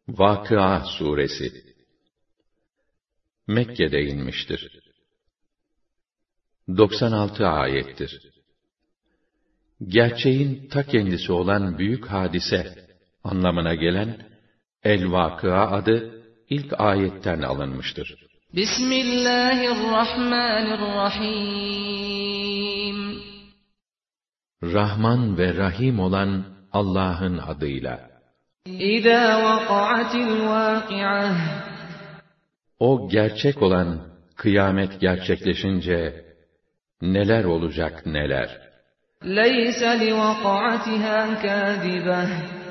Vakıa Suresi Mekke'de inmiştir. 96 ayettir. Gerçeğin ta kendisi olan büyük hadise anlamına gelen El-Vakıa adı ilk ayetten alınmıştır. Bismillahirrahmanirrahim. Rahman ve Rahim olan Allah'ın adıyla. İzâ vaka'atil vâki'ah. O gerçek olan kıyamet gerçekleşince neler olacak neler. Leyse li vaka'atiha kâzibeh.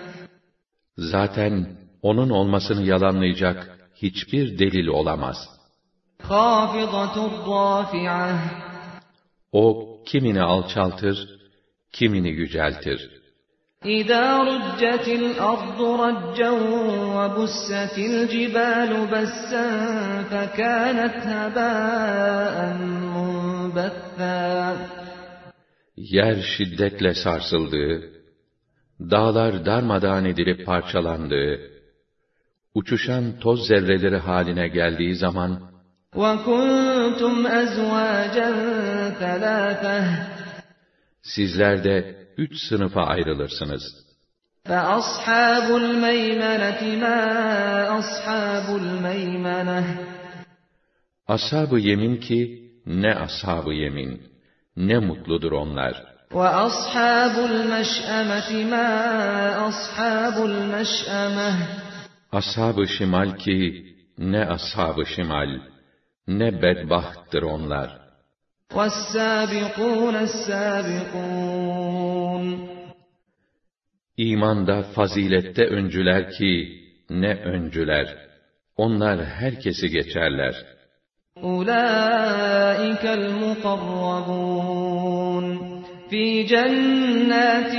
Zaten onun olmasını yalanlayacak hiçbir delil olamaz. Khâfidatur râfi'ah. O kimini alçaltır, kimini yüceltir. İzâ ruccetil ardu raccen ve bussetil cibâlu bessen fekânet hebâen munbethâ. Yer şiddetle sarsıldığı, dağlar darmadağın edilip parçalandığı, uçuşan toz zerreleri haline geldiği zaman, وَكُنْتُمْ أَزْوَاجًا ثَلَاثَةً. sizler de 3 sınıfa ayrılırsınız. فَأَصْحَابُ الْمَيْمَنَةِ مَا أَصْحَابُ الْمَيْمَنَةِ. Ashab-ı yemin ki, ne ashab-ı yemin, ne mutludur onlar. وَأَصْحَابُ الْمَشْأَمَةِ مَا أَصْحَابُ الْمَشْأَمَةِ. Ashab-ı şimal ki, ne ashab-ı şimal, ne bedbahttır onlar. وَالسَّابِقُونَ السَّابِقُونَ. İmanda, fazilette öncüler ki, ne öncüler. Onlar herkesi geçerler. أُولَٰئِكَ الْمُقَرَّبُونَ فِي جَنَّاتِ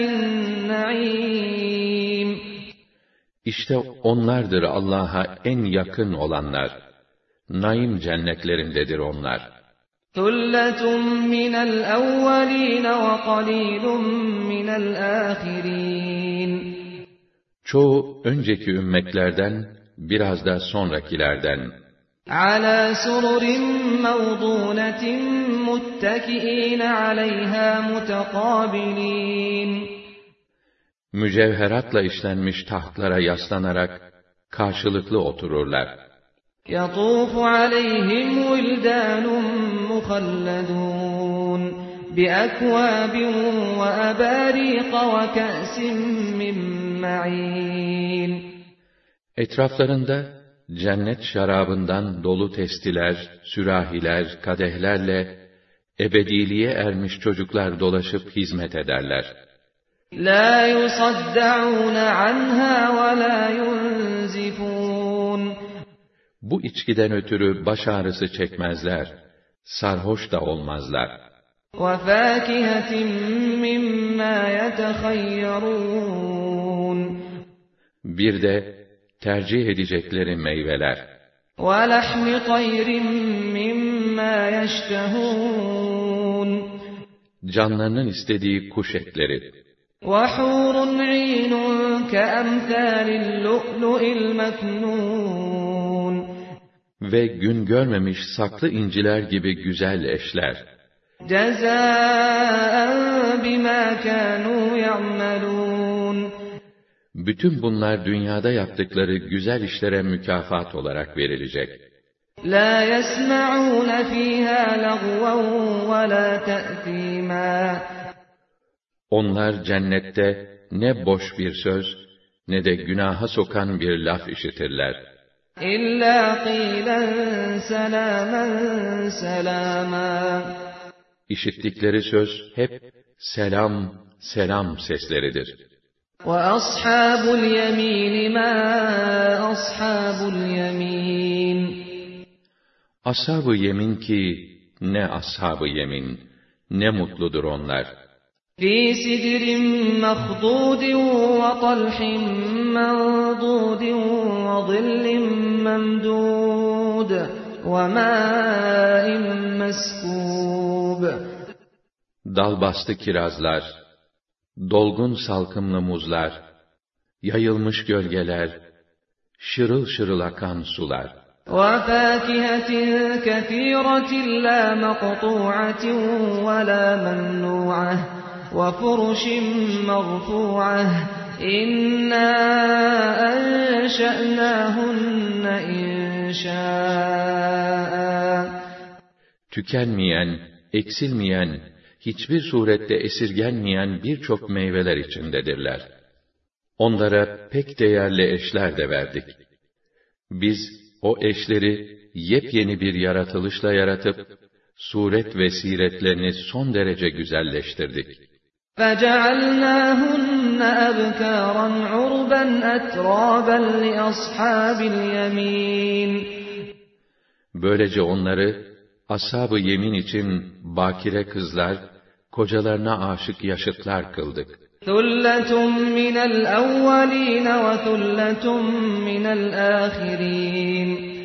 النَّعِيمِ. İşte onlardır Allah'a en yakın olanlar. Naim cennetlerindedir onlar. ثُلَّةٌ مِّنَ الْأَوَّلِينَ وَقَلِيلٌ مِّنَ الْآخِرِينَ. Çoğu önceki ümmetlerden, biraz da sonrakilerden. عَلَى سُرُرٍ مَّوْضُونَةٍ مُتَّكِئِينَ عَلَيْهَا مُتَقَابِلِينَ. Mücevheratla işlenmiş tahtlara yaslanarak karşılıklı otururlar. يَطُوفُ عَلَيْهِمْ وِلْدَانٌ مُخَلَّدُونَ بِأَكْوَابٍ وَأَبَارِيقَ وَكَأْسٍ مِّن مَّعِينٍ. Etraflarında cennet şarabından dolu testiler, sürahiler, kadehlerle ebediliğe ermiş çocuklar dolaşıp hizmet ederler. لَا يُصَدَّعُونَ عَنْهَا وَلَا يُنزِفُونَ. Bu içkiden ötürü baş ağrısı çekmezler, sarhoş da olmazlar. وَفَاكِهَةٍ مِّمَّا يَتَخَيَّرُونَ. Bir de tercih edecekleri meyveler. وَلَحْمِ طَيْرٍ مِّمَّا يَشْتَهُونَ. Canlarının istediği kuş etleri. وَحُورٌ عِينٌ كَأَمْثَالِ اللُّؤْلُؤِ الْمَكْنُونِ. Ve gün görmemiş saklı inciler gibi güzel eşler. جَزَاءً بِمَا كَانُوا يَعْمَلُونَ. Bütün bunlar dünyada yaptıkları güzel işlere mükafat olarak verilecek. لَا يَسْمَعُونَ فِيهَا لَغْوًا وَلَا تَأْثِيمًا. Onlar cennette ne boş bir söz, ne de günaha sokan bir laf işitirler. إِلَّا قِيلًا سَلَامًا سَلَامًا. İşittikleri söz hep selam, selam sesleridir. وَأَصْحَابُ الْيَمِينِ مَا أَصْحَابُ الْيَمِينِ. Ashab-ı yemin ki, ne ashab-ı yemin, ne mutludur onlar. فِي سِدْرٍ مَّخْضُودٍ وَطَلْحٍ مَّنضُودٍ وَظِلٍّ مَّمْدُودٍ وَمَاءٍ مَّسْكُوبٍ. Dalbastı kirazlar, dolgun salkımlı muzlar, yayılmış gölgeler, şırıl şırıl akan sular. وَفَاكِهَةٍ كَثِيرَةٍ لَا مَقْطُوعَةٍ وَلَا مَمْنُوعَةٍ وَفُرُشٍ مَرْفُوعَةٍ إِنَّا أَنشَأْنَاهُنَّ إِنشَاءً. Tükenmeyen, eksilmeyen, hiçbir surette esirgenmeyen birçok meyveler içindedirler. Onlara pek değerli eşler de verdik. Biz o eşleri yepyeni bir yaratılışla yaratıp, suret ve siretlerini son derece güzelleştirdik. فَجَعَلْنَاهُنَّ أَبْكَارًا عُرُبًا أَتْرَابًا لِأَصْحَابِ الْيَمِينِ. Böylece onları, ashab-ı yemin için bakire kızlar, kocalarına aşık yaşıtlar kıldık. ثُلَّةٌ مِّنَ الْأَوَّلِينَ وَثُلَّةٌ مِّنَ الْآخِرِينَ.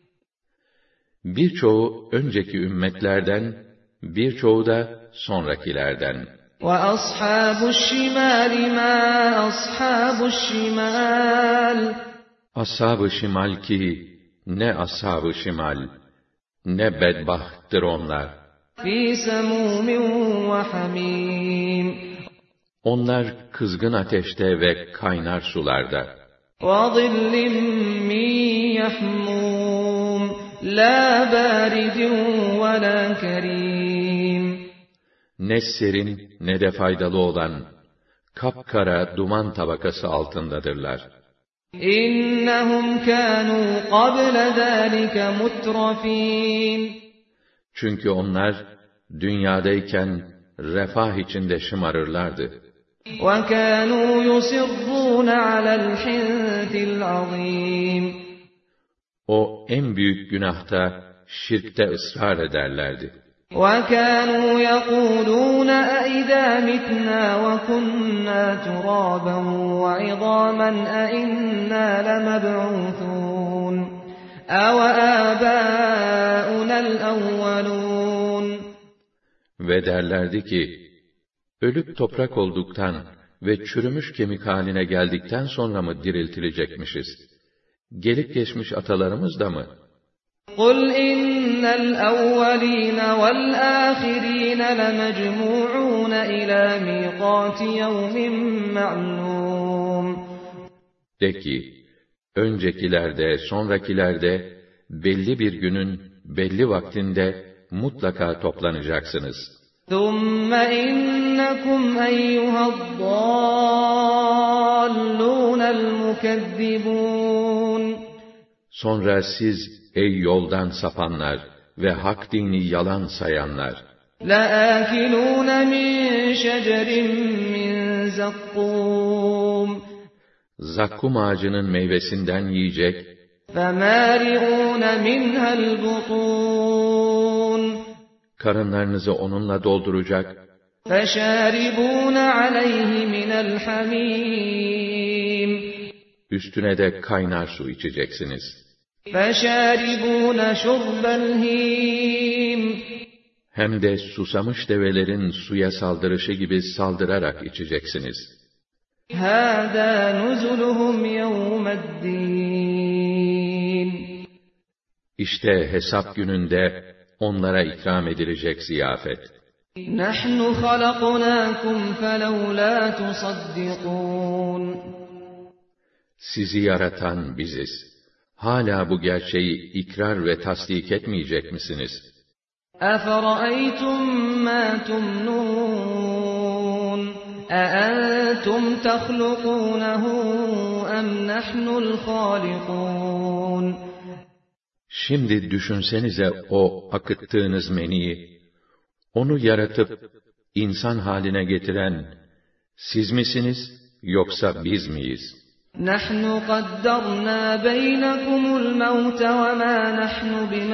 Birçoğu önceki ümmetlerden, birçoğu da sonrakilerden. وَأَصْحَابُ الشِّمَالِ مَا أَصْحَابُ الشِّمَالِ. Ashab-ı şimal ki, ne ashab-ı şimal, ne bedbahttır onlar. فِي سَمُومٍ وَحَمِيمٍ. Onlar kızgın ateşte ve kaynar sularda. وَظِلٍّ مِّن يَحْمُومٍ لَا بَارِدٍ وَلَا كَرِيمٍ. Ne serin ne de faydalı olan, kapkara duman tabakası altındadırlar. İnnehum kânû qabla zâlike mutrafîn. Çünkü onlar, dünyadayken refah içinde şımarırlardı. وَكَانُوا يُصِرُّونَ عَلَى الْحِنثِ الْعَظِيمِ. O en büyük günahta, şirkte ısrar ederlerdi. وَكَانُوا يَقُولُونَ أَإِذَا مِتْنَا وَكُنَّا تُرَابًا وَعِظَامًا أَإِنَّا لَمَبْعُوثُونَ أَوَآبَاؤُنَا الْأَوَّلُونَ. Ve derlerdi ki, ölüp toprak olduktan ve çürümüş kemik haline geldikten sonra mı diriltilecekmişiz? Gelip geçmiş atalarımız da mı? قُلْ إِنَّ الْأَوَّلِينَ وَالْآخِرِينَ لَمَجْمُوعُونَ إِلَى مِيقَاتِ يَوْمٍ مَّعْلُومٍ. De ki, öncekilerde, sonrakilerde, belli bir günün, belli vaktinde mutlaka toplanacaksınız. ثُمَّ إِنَّكُمْ أَيُّهَا الضَّالُّونَ الْمُكَذِّبُونَ. Sonra siz, ey yoldan sapanlar ve hak dini yalan sayanlar, لَآكِلُونَ مِنْ شَجَرٍ مِّنْ زَقُّومٍ. zakkum ağacının meyvesinden yiyecek, فَمَالِئُونَ مِنْهَا الْبُطُونَ. karınlarınızı onunla dolduracak, فَشَارِبُونَ عَلَيْهِ مِنَ الْحَمِيمِ. üstüne de kaynar su içeceksiniz. فَشَارِبُونَ شُرْبَ الْهِيمِ. Hem de susamış develerin suya saldırışı gibi saldırarak içeceksiniz. هَذَا نُزُلُهُمْ يَوْمَ الدِّينِ. İşte hesap gününde onlara ikram edilecek ziyafet. نَحْنُ خَلَقْنَاكُمْ فَلَوْلَا تُصَدِّقُونَ. Sizi yaratan biziz. Hala bu gerçeği ikrar ve tasdik etmeyecek misiniz? أَفَرَأَيْتُمْ مَا تُمْنُونَ أَأَنْتُمْ تَخْلُقُونَهُ أَمْ نَحْنُ الْخَالِقُونَ. Şimdi düşünsenize o akıttığınız meniyi, onu yaratıp insan haline getiren siz misiniz yoksa biz miyiz? نَحْنُ قَدَّرْنَا بَيْنَكُمُ الْمَوْتَ وَمَا نَحْنُ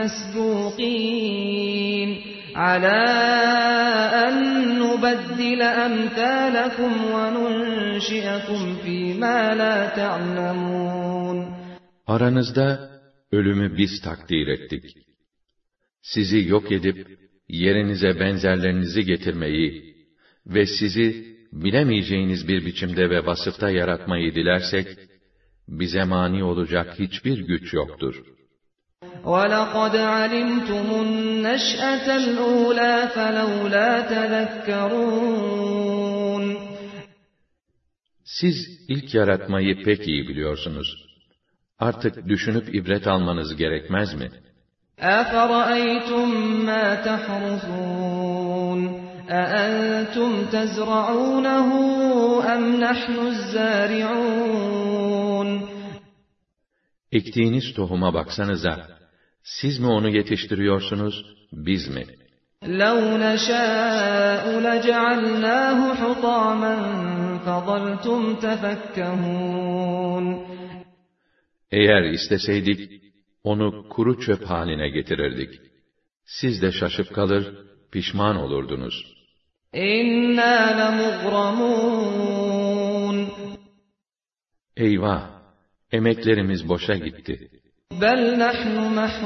بِمَسْبُوقِينَ عَلَى أَن نُّبَدِّلَ أَمْثَالَكُمْ وَنُنشِئَكُمْ فِي مَا لَا تَعْلَمُونَ. Aranızda ölümü biz takdir ettik. Sizi yok edip yerinize benzerlerinizi getirmeyi ve sizi bilemeyeceğiniz bir biçimde ve vasıfta yaratmayı dilersek, bize mani olacak hiçbir güç yoktur. وَلَقَدْ عَلِمْتُمُ النَّشْأَةَ الْأُولَى فَلَوْلَا تَذَكَّرُونَ Siz ilk yaratmayı pek iyi biliyorsunuz. Artık düşünüp ibret almanız gerekmez mi? أَفَرَأَيْتُمْ مَا تَحْرُثُونَ أَأَنْتُمْ تَزْرَعُونَهُ أَمْ نَحْنُ الزَّارِعُونَ Ektiğiniz tohuma baksanıza, siz mi onu yetiştiriyorsunuz, biz mi? لَوْ نَشَاءُ لَجَعَلْنَاهُ حُطَامًا فَظَلْتُمْ تَفَكَّهُونَ Eğer isteseydik, onu kuru çöp haline getirirdik. Siz de şaşıp kalır, pişman olurdunuz. İnna lemughramun Eyvah! Emeklerimiz boşa gitti. Bel nahnu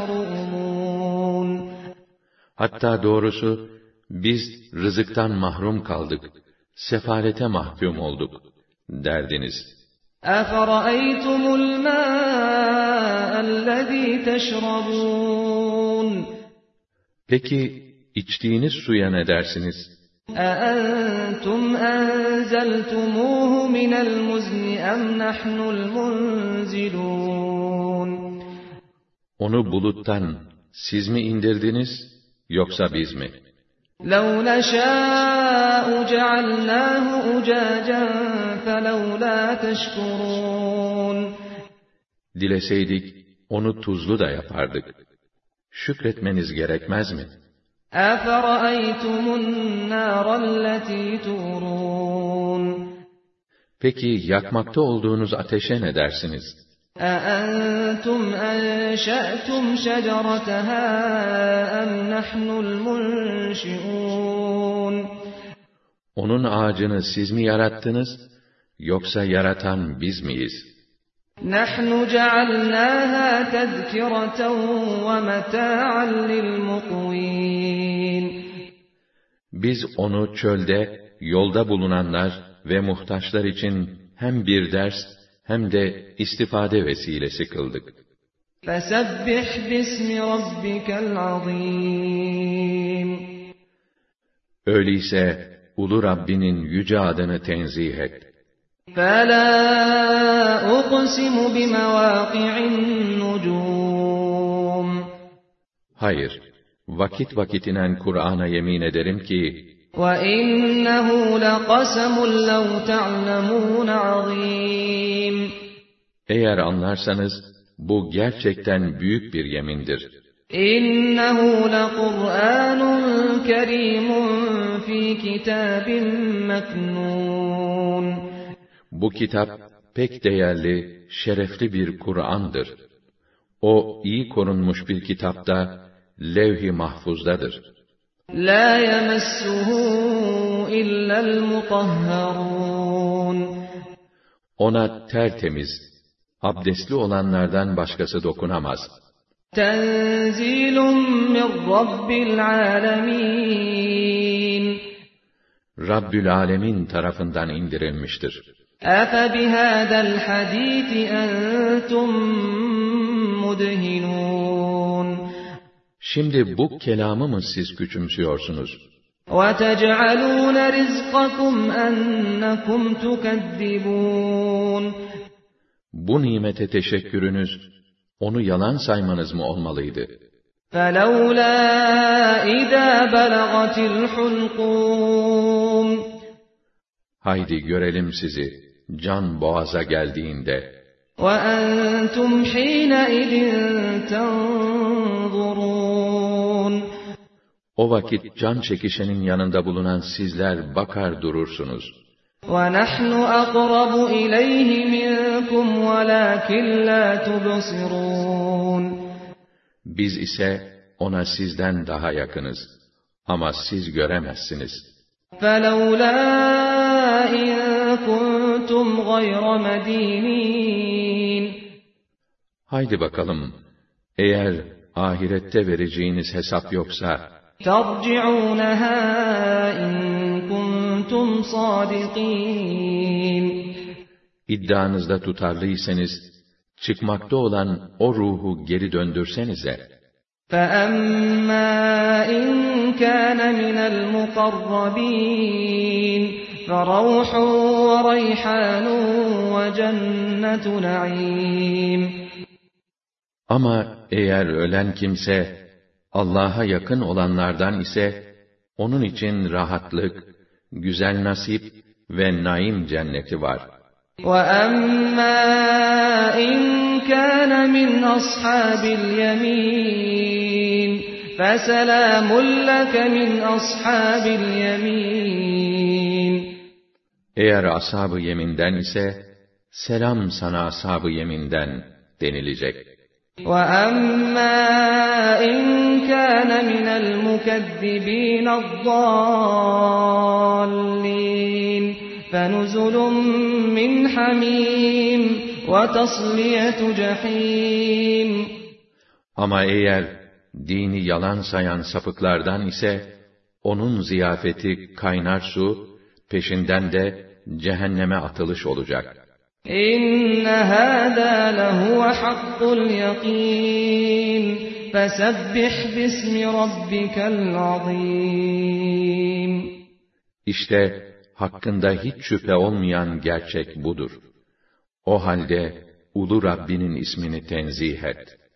mahrumun Hatta doğrusu, biz rızıktan mahrum kaldık, sefalete mahkum olduk, derdiniz. أَفَرَأَيْتُمُ الْمَاءَ الَّذ۪ي تَشْرَبُونَ Peki, içtiğiniz suya ne dersiniz? أَأَنْتُمْ أَنْزَلْتُمُوهُ مِنَ الْمُزْنِ أَمْ نَحْنُ الْمُنْزِلُونَ Onu buluttan siz mi indirdiniz, yoksa biz mi? لَوْ نَشَاءُ جَعَلْنَاهُ أُجَاجًا فَلَوْلَا تَشْكُرُونَ Dileseydik, onu tuzlu da yapardık. Şükretmeniz gerekmez mi? أَفَرَأَيْتُمُ النَّارَ الَّتِي تُورُونَ Peki, yakmakta olduğunuz ateşe ne dersiniz? أَأَنْتُمْ أَنشَأْتُمْ شَجَرَتَهَا أَمْ نَحْنُ الْمُنْشِئُونَ Onun ağacını siz mi yarattınız, yoksa yaratan biz miyiz? نَحْنُ جَعَلْنَاهَا تَذْكِرَةً وَمَتَاعًا لِلْمُقْوِينَ Biz onu çölde, yolda bulunanlar ve muhtaçlar için hem bir ders, hem de istifade vesilesi kıldık. فَسَبِّحْ بِاسْمِ رَبِّكَ الْعَظِيمِ Öyleyse, ulu Rabbinin yüce adını tenzih et. فَلَا أُقْسِمُ بِمَوَاقِعِ النُّجُومِ Hayır, vakit vakit inen Kur'an'a yemin ederim ki, وَإِنَّهُ لَقَسَمٌ لَوْ تَعْلَمُونَ عَظِيمٌ eğer anlarsanız, bu gerçekten büyük bir yemindir. إِنَّهُ لَقُرْآنٌ كَرِيمٌ فِي كِتَابٍ مَكْنُونٍ Bu kitap, pek değerli, şerefli bir Kur'an'dır. O, iyi korunmuş bir kitapta, levh-i mahfuzdadır. لَا يَمَسُّهُ إِلَّا الْمُطَهَّرُونَ Ona tertemiz, abdestli olanlardan başkası dokunamaz. تَنْزِيلٌ مِّنْ رَبِّ الْعَالَمِينَ Rabbül Alemin tarafından indirilmiştir. أَفَبِهَذَا الْحَدِيثِ أَنْتُمْ مُدْهِنُونَ Şimdi bu kelamı mı siz küçümsüyorsunuz? وَتَجْعَلُونَ رِزْقَكُمْ أَنَّكُمْ تُكَذِّبُونَ Bu nimete teşekkürünüz, onu yalan saymanız mı olmalıydı? فَلَوْلَا إِذَا بَلَغَتِ الْحُلْقُومَ Haydi görelim sizi, can boğaza geldiğinde. وَأَنْتُمْ حِينَئِذٍ تَنْظُرُونَ O vakit can çekişenin yanında bulunan sizler bakar durursunuz. وَنَحْنُ أَقْرَبُ إِلَيْهِ مِنْكُمْ وَلَكِنْ لَا تُبْصِرُونَ Biz ise ona sizden daha yakınız. Ama siz göremezsiniz. فَلَوْلَا إِنْ كُنْتُمْ غَيْرَ مَدِينِينَ Haydi bakalım, eğer ahirette vereceğiniz hesap yoksa, تَرْجِعُونَهَا إِنْ كُنْتُمْ صَادِقِينَ iddianızda tutarlıysanız, çıkmakta olan o ruhu geri döndürsenize. فَأَمَّا إِنْ كَانَ مِنَ الْمُقَرَّبِينَ فَرَوْحٌ وَرَيْحَانٌ وَجَنَّةُ نَعِيمٍ. Ama eğer ölen kimse, Allah'a yakın olanlardan ise, onun için rahatlık, güzel nasip ve naim cenneti var. وَأَمَّا إِنْ كَانَ مِنْ أَصْحَابِ الْيَمِينِ فَسَلَامٌ لَكَ مِنْ أَصْحَابِ الْيَمِينِ. Eğer ashab-ı yeminden ise, selam sana ashab-ı yeminden denilecek. وَأَمَّا إِنْ كَانَ مِنَ الْمُكَذِّبِينَ الضَّالِّينَ فَنُزُلٌ مِّنْ حَمِيمٍ وَتَصْلِيَةُ جَحِيمٍ. Ama eğer dini yalan sayan sapıklardan ise, onun ziyafeti kaynar su, peşinden de cehenneme atılış olacak. İnne hâzâ lehuve hakkul yakîn. Fesebbih bismi rabbikel azîm. İşte hakkında hiç şüphe olmayan gerçek budur. O halde ulu Rabbinin ismini tenzih et.